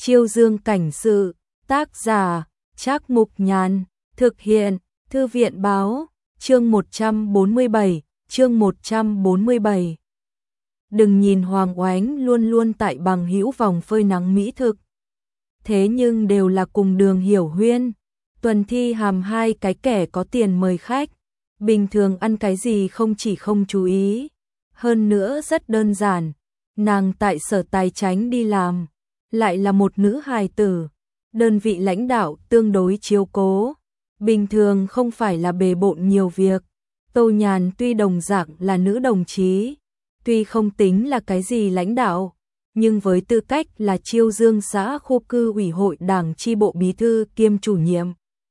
Chiêu Dương cảnh sự, tác giả, Trác Mục Nhàn, thực hiện, Thư viện báo, chương 147. Đừng nhìn Hoàng Oánh luôn luôn tại bằng hữu vòng phơi nắng mỹ thực. Thế nhưng đều là cùng đường Hiểu Huyên, Tuần Thi Hàm hai cái kẻ có tiền mời khách. Bình thường ăn cái gì không chỉ không chú ý, hơn nữa rất đơn giản. Nàng tại Sở Tài Chánh đi làm, lại là một nữ hài tử, đơn vị lãnh đạo tương đối chiếu cố, bình thường không phải là bề bộn nhiều việc. Tô Nhàn tuy đồng dạng là nữ đồng chí, tuy không tính là cái gì lãnh đạo, nhưng với tư cách là Chiêu Dương xã khu cư ủy hội đảng chi bộ bí thư kiêm chủ nhiệm,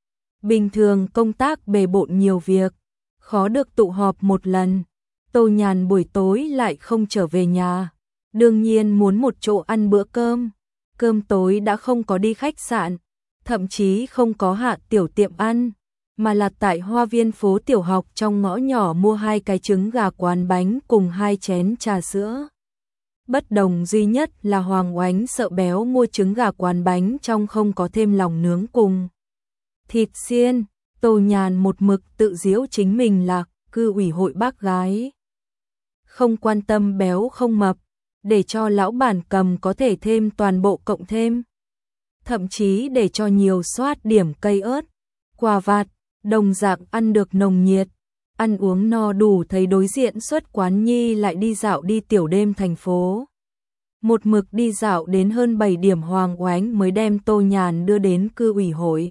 bình thường công tác bề bộn nhiều việc, khó được tụ họp một lần. Tô Nhàn buổi tối lại không trở về nhà, đương nhiên muốn một chỗ ăn bữa cơm. Cơm tối đã không có đi khách sạn, thậm chí không có hạ tiểu tiệm ăn, mà là tại Hoa Viên phố tiểu học trong ngõ nhỏ mua 2 cái trứng gà quán bánh cùng 2 chén trà sữa. Bất đồng duy nhất là Hoàng Oánh sợ béo mua trứng gà quán bánh trong không có thêm lòng nướng cùng thịt xiên. Tô Nhàn một mực tự giễu chính mình là cư ủy hội bác gái, không quan tâm béo không mập, để cho lão bản cầm có thể thêm toàn bộ cộng thêm, thậm chí để cho nhiều soát điểm cây ớt, quà vặt, đồng dạng ăn được nồng nhiệt, ăn uống no đủ. Thấy đối diện xuất quán nhi lại đi dạo đi tiểu đêm thành phố. Một mực đi dạo đến hơn 7 điểm Hoàng Oánh mới đem Tô Nhàn đưa đến cư ủy hội.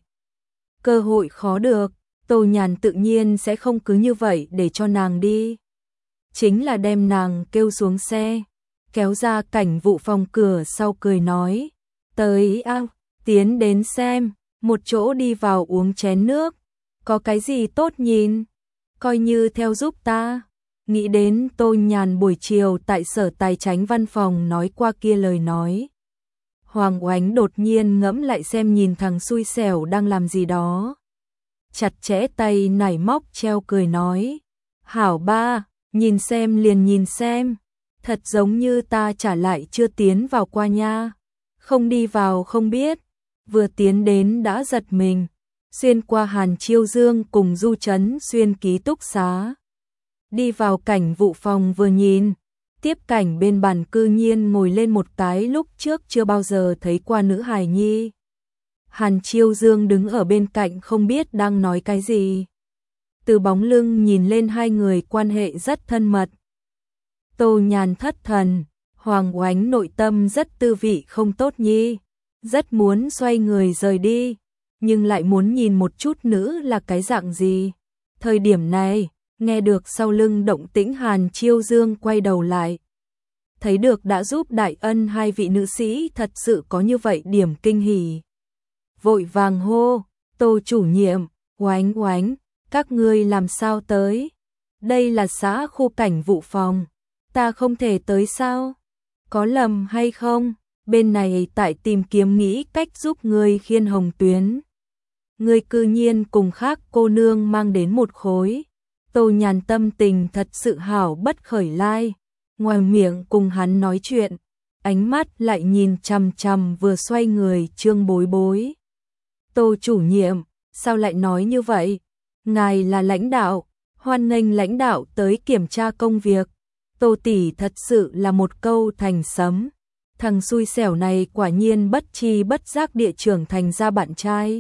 Cơ hội khó được, Tô Nhàn tự nhiên sẽ không cứ như vậy để cho nàng đi. Chính là đem nàng kêu xuống xe, kéo ra cảnh vụ phòng cửa sau cười nói, tới tiến đến xem, một chỗ đi vào uống chén nước, có cái gì tốt nhìn, coi như theo giúp ta. Nghĩ đến Tô Nhàn buổi chiều tại Sở Tài Chánh văn phòng nói qua kia lời nói, Hoàng Oánh đột nhiên ngẫm lại xem nhìn thằng xui xẻo đang làm gì đó, chặt chẽ tay nải móc treo cười nói, hảo ba, nhìn xem liền nhìn xem, thật giống như ta trả lại chưa tiến vào qua nha, không đi vào không biết. Vừa tiến đến đã giật mình, xuyên qua Hàn Chiêu Dương cùng Du Trấn Xuyên ký túc xá, đi vào cảnh vụ phòng vừa nhìn, tiếp cảnh bên bàn cư nhiên ngồi lên một cái lúc trước chưa bao giờ thấy qua nữ hài nhi. Hàn Chiêu Dương đứng ở bên cạnh không biết đang nói cái gì, từ bóng lưng nhìn lên hai người quan hệ rất thân mật. Tô Nhàn thất thần, Hoàng Oánh nội tâm rất tư vị không tốt nhi, rất muốn xoay người rời đi, nhưng lại muốn nhìn một chút nữ là cái dạng gì. Thời điểm này, nghe được sau lưng động tĩnh Hàn Chiêu Dương quay đầu lại, thấy được đã giúp đại ân hai vị nữ sĩ thật sự có như vậy điểm kinh hỉ. Vội vàng hô, Tô chủ nhiệm, Oánh Oánh, các ngươi làm sao tới? Đây là xã khu cảnh vụ phòng, ta không thể tới sao? Có lầm hay không? Bên này tại tìm kiếm nghĩ cách giúp ngươi khiên hồng tuyến. Ngươi cư nhiên cùng khác cô nương mang đến một khối. Tô Nhàn tâm tình thật sự hảo bất khởi lai. Ngoài miệng cùng hắn nói chuyện, ánh mắt lại nhìn chằm chằm vừa xoay người Trương Bối Bối. Tô chủ nhiệm, sao lại nói như vậy? Ngài là lãnh đạo, hoan nghênh lãnh đạo tới kiểm tra công việc. Tô tỷ thật sự là một câu thành sấm. Thằng xui xẻo này quả nhiên bất tri bất giác địa trưởng thành ra bạn trai.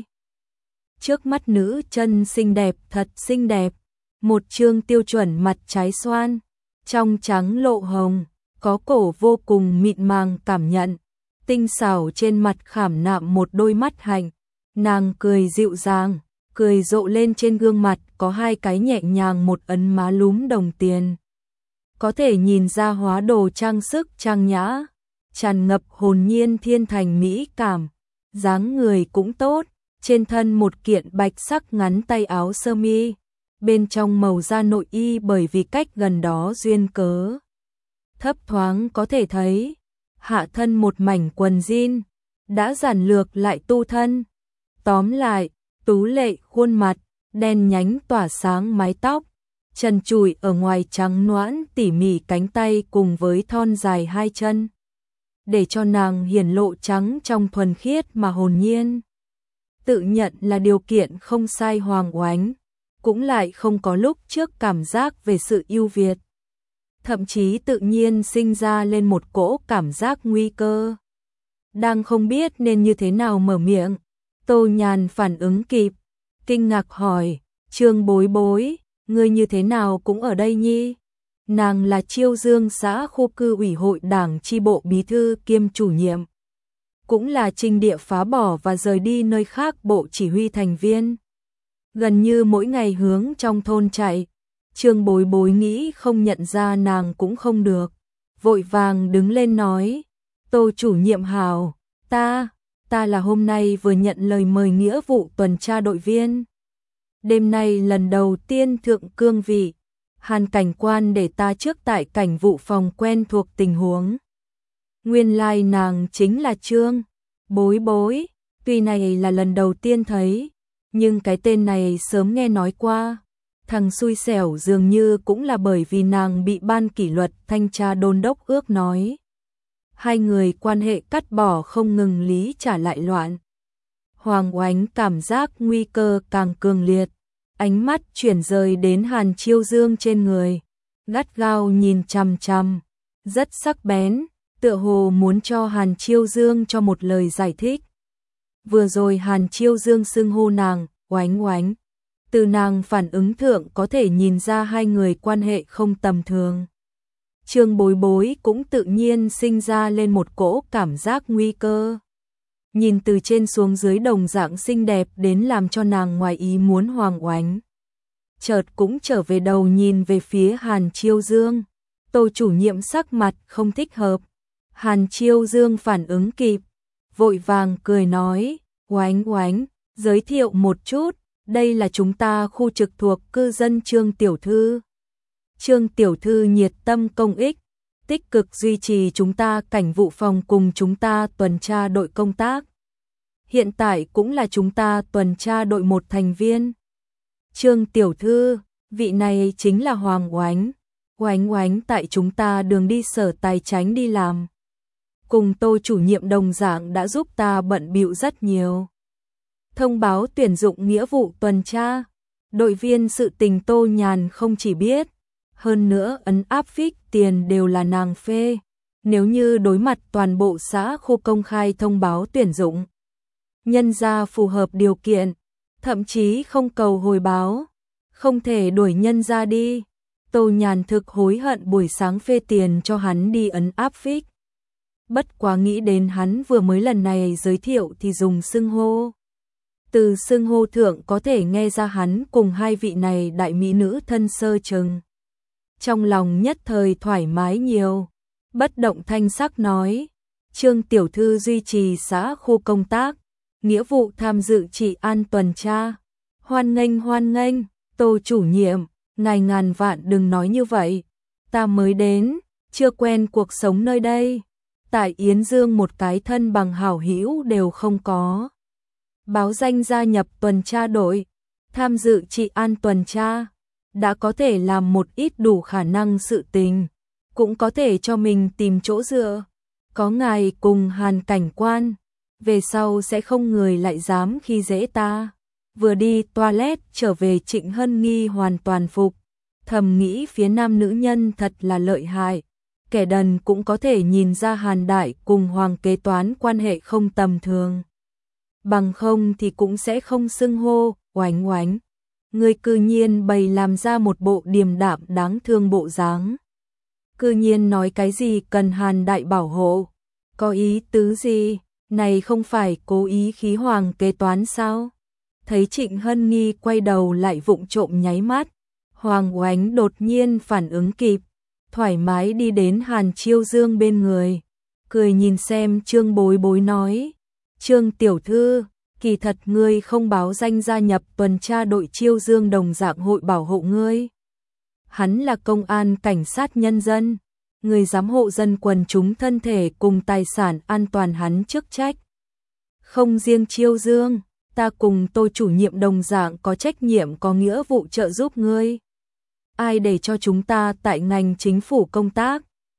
Trước mắt nữ chân xinh đẹp thật xinh đẹp, một trương tiêu chuẩn mặt trái xoan, trong trắng lộ hồng, có cổ vô cùng mịn màng cảm nhận, tinh xảo trên mặt khảm nạm một đôi mắt hạnh, nàng cười dịu dàng, cười rộ lên trên gương mặt có 2 cái nhẹ nhàng một ấn má lúm đồng tiền. Có thể nhìn ra hóa đồ trang sức trang nhã, tràn ngập hồn nhiên thiên thành mỹ cảm, dáng người cũng tốt, trên thân một kiện bạch sắc ngắn tay áo sơ mi, bên trong màu da nội y bởi vì cách gần đó duyên cớ, thấp thoáng có thể thấy, hạ thân một mảnh quần jean, đã giản lược lại tu thân. Tóm lại, tú lệ khuôn mặt, đen nhánh tỏa sáng mái tóc, trần trụi ở ngoài trắng nõn tỉ mỉ cánh tay cùng với thon dài 2 chân. để cho nàng hiển lộ trắng trong thuần khiết mà hồn nhiên. Tự nhận là điều kiện không sai Hoàng Oánh, cũng lại không có lúc trước cảm giác về sự ưu việt. Thậm chí tự nhiên sinh ra lên một cỗ cảm giác nguy cơ. Đang không biết nên như thế nào mở miệng, Tô Nhàn phản ứng kịp, kinh ngạc hỏi, Trương Bối Bối, ngươi như thế nào cũng ở đây nhi? Nàng là Chiêu Dương xã khu cư ủy hội đảng chi bộ bí thư kiêm chủ nhiệm, cũng là trinh địa phá bỏ và rời đi nơi khác bộ chỉ huy thành viên. Gần như mỗi ngày hướng trong thôn chạy, Trương Bối Bối nghĩ không nhận ra nàng cũng không được, vội vàng đứng lên nói, Tô chủ nhiệm hào, ta là hôm nay vừa nhận lời mời nghĩa vụ tuần tra đội viên. Đêm nay lần đầu tiên thượng cương vị, Hàn cảnh quan để ta trước tại cảnh vụ phòng quen thuộc tình huống. Nguyên lai nàng chính là Trương Bối Bối, tuy này là lần đầu tiên thấy, nhưng cái tên này sớm nghe nói qua. Thằng xui xẻo dường như cũng là bởi vì nàng bị ban kỷ luật thanh tra đôn đốc ước nói. Hai người quan hệ cắt bỏ không ngừng lý trả lại loạn. Hoàng Oánh cảm giác nguy cơ càng cường liệt, ánh mắt chuyển rời đến Hàn Chiêu Dương trên người, gắt gao nhìn chằm chằm, rất sắc bén, tựa hồ muốn cho Hàn Chiêu Dương cho một lời giải thích. Vừa rồi Hàn Chiêu Dương xưng hô nàng, Oánh Oánh. Từ nàng phản ứng thượng có thể nhìn ra hai người quan hệ không tầm thường. Trương Bối Bối cũng tự nhiên sinh ra lên một cỗ cảm giác nguy cơ. Nhìn từ trên xuống dưới đồng dạng xinh đẹp đến làm cho nàng ngoài ý muốn Hoàng Oánh. Chợt cũng trở về đầu nhìn về phía Hàn Chiêu Dương. Tô chủ nhiệm sắc mặt không thích hợp. Hàn Chiêu Dương phản ứng kịp, vội vàng cười nói, Oánh Oánh, giới thiệu một chút. Đây là chúng ta khu trực thuộc cư dân Trương Tiểu Thư. Trương Tiểu Thư nhiệt tâm công ích, tích cực duy trì chúng ta cảnh vụ phòng cùng chúng ta tuần tra đội công tác. Hiện tại cũng là chúng ta tuần tra đội một thành viên. Trương Tiểu Thư, vị này chính là Hoàng Oánh. Oánh Oánh tại chúng ta đường đi sở tài chánh đi làm. Cùng Tô chủ nhiệm đồng dạng đã giúp ta bận bịu rất nhiều. Thông báo tuyển dụng nghĩa vụ tuần tra, đội viên sự tình Tô Nhàn không chỉ biết, hơn nữa ấn áp phích tiền đều là nàng phê. Nếu như đối mặt toàn bộ xã khu công khai thông báo tuyển dụng, nhân ra phù hợp điều kiện, thậm chí không cầu hồi báo, không thể đuổi nhân ra đi. Tô Nhàn thực hối hận buổi sáng phê tiền cho hắn đi ấn áp phích. Bất quá nghĩ đến hắn vừa mới lần này giới thiệu thì dùng xưng hô. Từ xưng hô thượng có thể nghe ra hắn cùng hai vị này đại mỹ nữ thân sơ chừng. Trong lòng nhất thời thoải mái nhiều, bất động thanh sắc nói, Trương Tiểu Thư duy trì xã khu công tác, nghĩa vụ tham dự trị an tuần tra. Hoan nghênh, Tô chủ nhiệm, ngài ngàn vạn đừng nói như vậy, ta mới đến, chưa quen cuộc sống nơi đây. Tại Yến Dương một cái thân bằng hảo hữu đều không có. Báo danh gia nhập tuần tra đội, tham dự trị an tuần tra, đã có thể làm một ít đủ khả năng sự tình, cũng có thể cho mình tìm chỗ dựa. Có ngài cùng Hàn cảnh quan, về sau sẽ không người lại dám khi dễ ta. Vừa đi toilet trở về Trịnh Hân Nghi hoàn toàn phục, thầm nghĩ phía nam nữ nhân thật là lợi hại. Kẻ đần cũng có thể nhìn ra Hàn đại cùng Hoàng kế toán quan hệ không tầm thường. Bằng không thì cũng sẽ không xưng hô, Oánh Oánh. Người cư nhiên bày làm ra một bộ điềm đạm đáng thương bộ dáng. Cư nhiên nói cái gì cần Hàn đại bảo hộ. Có ý tứ gì, này không phải cố ý khí Hoàng kế toán sao? Thấy Trịnh Hân Nghi quay đầu lại vụng trộm nháy mắt. Hoàng Oánh đột nhiên phản ứng kịp, thoải mái đi đến Hàn Chiêu Dương bên người. Cười nhìn xem Trương Bối Bối nói, Trương Tiểu Thư, kỳ thật ngươi không báo danh gia nhập tuần tra đội Chiêu Dương đồng dạng hội bảo hộ ngươi. Hắn là công an cảnh sát nhân dân, người giám hộ dân quần chúng thân thể cùng tài sản an toàn hắn chức trách. Không riêng Chiêu Dương, ta cùng Tô chủ nhiệm đồng dạng có trách nhiệm có nghĩa vụ trợ giúp ngươi. Ai để cho chúng ta tại ngành chính phủ công tác,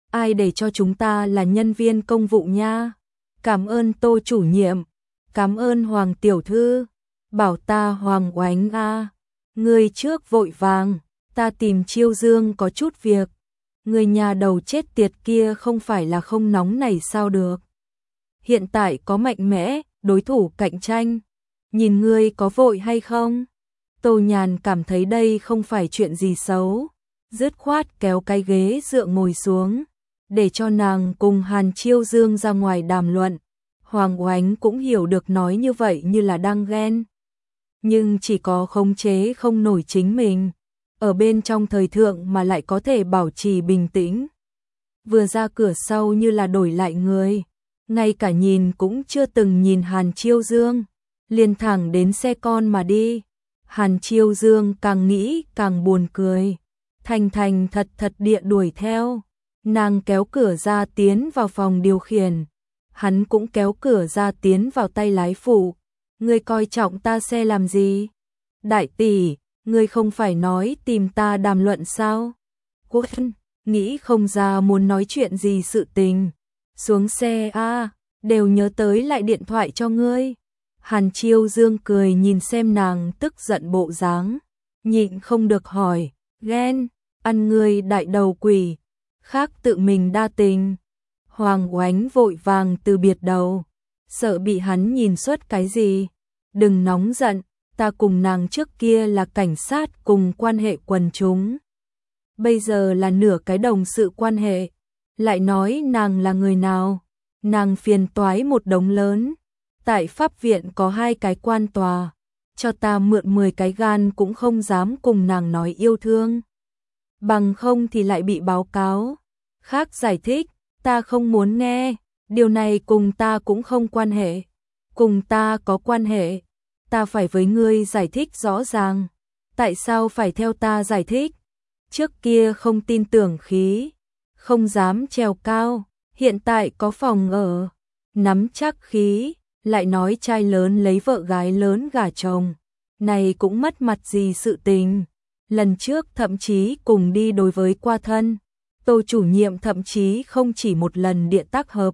ai để cho chúng ta là nhân viên công vụ nha. Cảm ơn Tô chủ nhiệm, cảm ơn Hoàng tiểu thư, bảo ta Hoàng Oánh a, người trước vội vàng, ta tìm Chiêu Dương có chút việc. Người nhà đầu chết tiệt kia không phải là không nóng này sao được. Hiện tại có mạnh mẽ, đối thủ cạnh tranh, nhìn ngươi có vội hay không? Tô Nhàn cảm thấy đây không phải chuyện gì xấu, dứt khoát kéo cái ghế dựa ngồi xuống, để cho nàng cùng Hàn Chiêu Dương ra ngoài đàm luận. Hoàng Oánh cũng hiểu được nói như vậy như là đang ghen, nhưng chỉ có khống chế không nổi chính mình, ở bên trong thời thượng mà lại có thể bảo trì bình tĩnh. Vừa ra cửa sau như là đổi lại người, ngay cả nhìn cũng chưa từng nhìn Hàn Chiêu Dương, liền thẳng đến xe con mà đi. Hàn Chiêu Dương càng nghĩ càng buồn cười, thành thành thật thật địa đuổi theo. Nàng kéo cửa ra tiến vào phòng điều khiển, hắn cũng kéo cửa ra tiến vào tay lái phụ. Ngươi coi trọng ta xe làm gì? Đại tỷ, ngươi không phải nói tìm ta đàm luận sao? Quân, nghĩ không ra muốn nói chuyện gì sự tình. Xuống xe a, đều nhớ tới lại điện thoại cho ngươi. Hàn Chiêu Dương cười nhìn xem nàng tức giận bộ dáng, nhịn không được hỏi, ghen, ăn ngươi đại đầu quỷ, khác tự mình đa tình. Hoàng Oánh vội vàng từ biệt đầu, sợ bị hắn nhìn suốt cái gì. Đừng nóng giận, ta cùng nàng trước kia là cảnh sát cùng quan hệ quần chúng. Bây giờ là nửa cái đồng sự quan hệ, lại nói nàng là người nào, nàng phiền toái một đống lớn. Tại pháp viện có 2 cái quan tòa, cho ta mượn 10 cái gan cũng không dám cùng nàng nói yêu thương. Bằng không thì lại bị báo cáo. Khác giải thích, ta không muốn nghe, điều này cùng ta cũng không quan hệ. Cùng ta có quan hệ, ta phải với ngươi giải thích rõ ràng. Tại sao phải theo ta giải thích? Trước kia không tin tưởng khí, không dám trèo cao, hiện tại có phòng ở, nắm chắc khí, lại nói trai lớn lấy vợ gái lớn gả chồng, này cũng mất mặt gì sự tình. Lần trước thậm chí cùng đi đối với qua thân, Tô chủ nhiệm thậm chí không chỉ một lần điện tác hợp.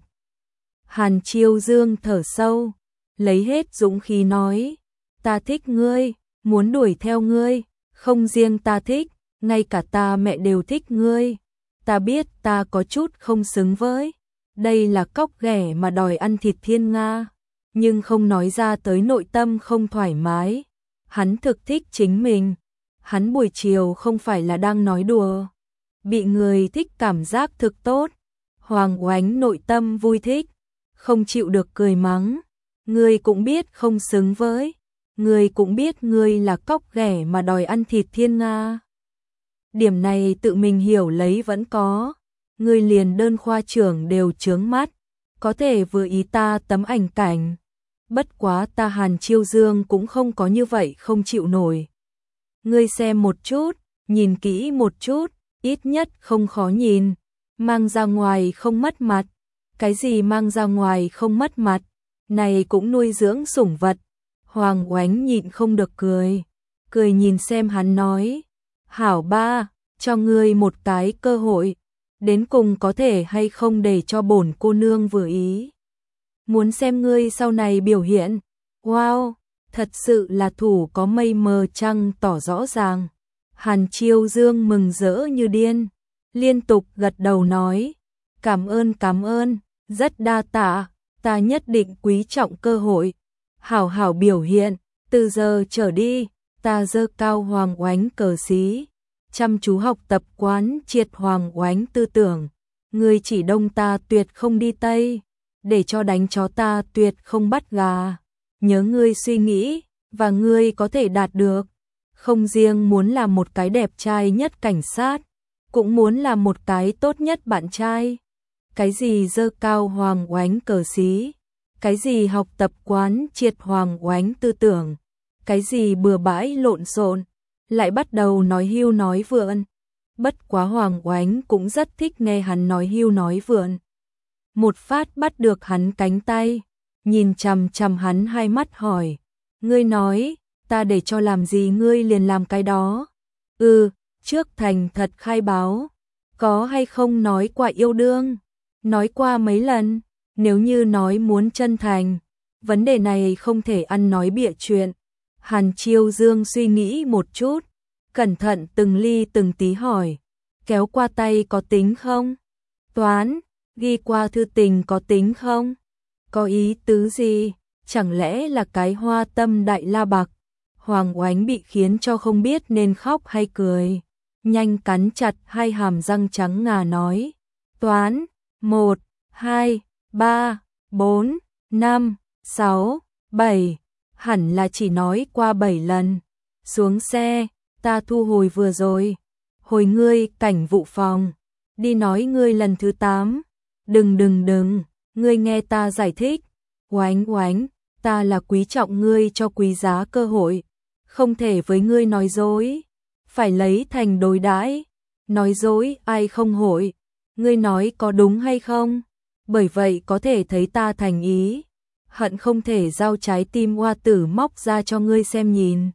Hàn Chiêu Dương thở sâu, lấy hết dũng khí nói, ta thích ngươi, muốn đuổi theo ngươi, không riêng ta thích, ngay cả ta mẹ đều thích ngươi. Ta biết ta có chút không xứng với, đây là cóc ghẻ mà đòi ăn thịt thiên nga, nhưng không nói ra tới nội tâm không thoải mái. Hắn thực thích chính mình, hắn buổi chiều không phải là đang nói đùa, bị người thích cảm giác thực tốt. Hoàng Oánh nội tâm vui thích, không chịu được cười mắng, ngươi cũng biết không xứng với, ngươi cũng biết ngươi là cóc ghẻ mà đòi ăn thịt thiên nga. Điểm này tự mình hiểu lấy vẫn có, ngươi liền đơn khoa trưởng đều chướng mắt, có thể vừa ý ta tấm ảnh cảnh. Bất quá ta Hàn Chiêu Dương cũng không có như vậy không chịu nổi. Ngươi xem một chút, nhìn kỹ một chút, ít nhất không khó nhìn, mang ra ngoài không mất mặt. Cái gì mang ra ngoài không mất mặt, này cũng nuôi dưỡng sủng vật. Hoàng Oánh nhịn không được cười, cười nhìn xem hắn nói, hảo ba, cho ngươi một cái cơ hội, đến cùng có thể hay không để cho bổn cô nương vừa ý. Muốn xem ngươi sau này biểu hiện. Wow, thật sự là thủ có mây mờ trăng tỏ rõ ràng. Hàn Chiêu Dương mừng rỡ như điên, liên tục gật đầu nói, cảm ơn, rất đa tạ, ta nhất định quý trọng cơ hội, hảo hảo biểu hiện, từ giờ trở đi, ta giơ cao Hoàng Oánh cờ xí, chăm chú học tập quán triệt Hoàng Oánh tư tưởng, ngươi chỉ đông ta tuyệt không đi tây, để cho đánh chó ta tuyệt không bắt gà. Nhớ ngươi suy nghĩ, và ngươi có thể đạt được. Không riêng muốn làm một cái đẹp trai nhất cảnh sát, cũng muốn làm một cái tốt nhất bạn trai. Cái gì giơ cao Hoàng Oánh cờ xí, cái gì học tập quán triệt Hoàng Oánh tư tưởng, cái gì bừa bãi lộn xộn, lại bắt đầu nói hưu nói vượn. Bất quá Hoàng Oánh cũng rất thích nghe hắn nói hưu nói vượn. Một phát bắt được hắn cánh tay, nhìn chằm chằm hắn hai mắt hỏi, ngươi nói, ta để cho làm gì ngươi liền làm cái đó. Trước thành thật khai báo, có hay không nói qua yêu đương? Nói qua mấy lần? Nếu như nói muốn chân thành, vấn đề này không thể ăn nói bịa chuyện. Hàn Chiêu Dương suy nghĩ một chút, cẩn thận từng ly từng tí hỏi, kéo qua tay có tính không? Toán, ghi qua thư tình có tính không? Có ý tứ gì? Chẳng lẽ là cái hoa tâm đại la bạc? Hoàng Oánh bị khiến cho không biết nên khóc hay cười. Nhanh cắn chặt hai hàm răng trắng ngà nói. Toán, 1, 2, 3, 4, 5, 6, 7. Hẳn là chỉ nói qua 7 lần. Xuống xe, ta thu hồi vừa rồi. Hồi ngươi cảnh vụ phòng. Đi nói ngươi lần thứ 8. Đừng, ngươi nghe ta giải thích. Oánh, ta là quý trọng ngươi cho quý giá cơ hội. Không thể với ngươi nói dối. Phải lấy thành đối đãi. Nói dối ai không hội. Ngươi nói có đúng hay không? Bởi vậy có thể thấy ta thành ý. Hận không thể giao trái tim hoa tử móc ra cho ngươi xem nhìn.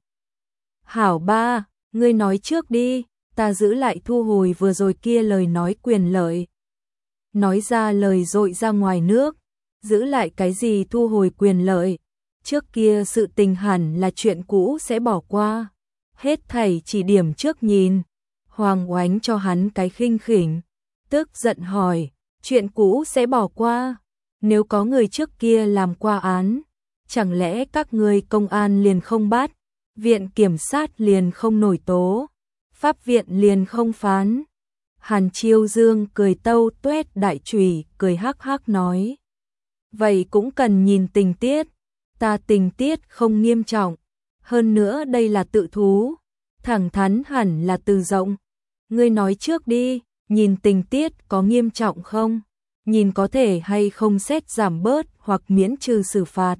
Hảo ba, ngươi nói trước đi, ta giữ lại thu hồi vừa rồi kia lời nói quyền lợi. Nói ra lời dội ra ngoài nước, giữ lại cái gì thu hồi quyền lợi. Trước kia sự tình hẳn là chuyện cũ sẽ bỏ qua. Hết thảy chỉ điểm trước nhìn. Hoàng Oánh cho hắn cái khinh khỉnh, tức giận hỏi, chuyện cũ sẽ bỏ qua? Nếu có người trước kia làm qua án, chẳng lẽ các ngươi công an liền không bắt, viện kiểm sát liền không nổi tố, pháp viện liền không phán? Hàn Chiêu Dương cười tâu tuét đại chùy, cười hắc hắc nói. Vậy cũng cần nhìn tình tiết, ta tình tiết không nghiêm trọng, hơn nữa đây là tự thú, thẳng thắn hẳn là từ rộng. Ngươi nói trước đi, nhìn tình tiết có nghiêm trọng không? Nhìn có thể hay không xét giảm bớt hoặc miễn trừ xử phạt.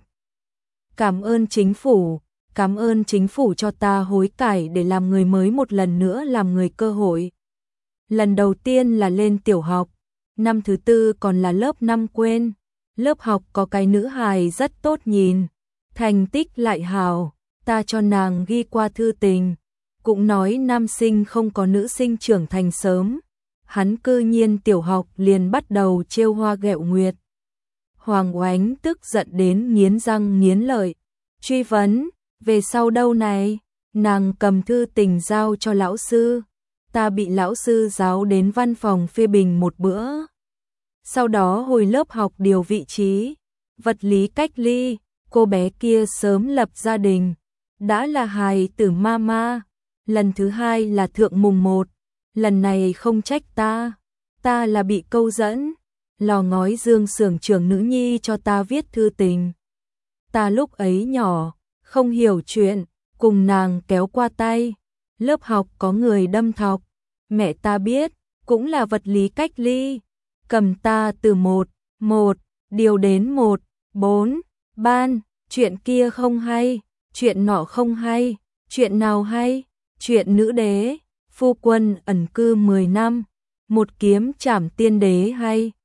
Cảm ơn chính phủ cho ta hối cải để làm người mới một lần nữa làm người cơ hội. Lần đầu tiên là lên tiểu học, năm thứ 4 còn là lớp 5 quên. Lớp học có cái nữ hài rất tốt nhìn, thành tích lại hào, ta cho nàng ghi qua thư tình. Cũng nói nam sinh không có nữ sinh trưởng thành sớm. Hắn cư nhiên tiểu học liền bắt đầu trêu hoa ghẹo nguyệt. Hoàng Oánh tức giận đến nghiến răng nghiến lợi. Truy vấn, về sau đâu này? Nàng cầm thư tình giao cho lão sư. Ta bị lão sư giáo đến văn phòng phê bình một bữa. Sau đó hồi lớp học điều vị trí. Vật lý cách ly, cô bé kia sớm lập gia đình. Đã là hài tử mama. Lần thứ 2 là thượng mùng 1. Lần này không trách ta là bị câu dẫn. Lò ngói Dương xưởng trưởng nữ nhi cho ta viết thư tình. Ta lúc ấy nhỏ, không hiểu chuyện, cùng nàng kéo qua tay. Lớp học có người đâm thọc, mẹ ta biết, cũng là vật lý cách ly. Cầm ta từ 1 điều đến 4 ban, chuyện kia không hay, chuyện nọ không hay, chuyện nào hay, chuyện nữ đế, phu quân ẩn cư 10 năm, một kiếm trảm tiên đế hay.